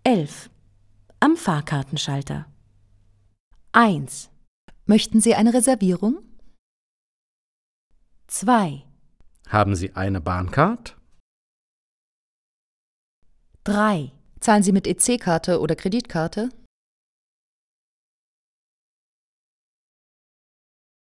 11. Am Fahrkartenschalter. 1, Möchten Sie eine Reservierung? 2, Haben Sie eine Bahncard? 3, Zahlen Sie mit EC-Karte oder Kreditkarte?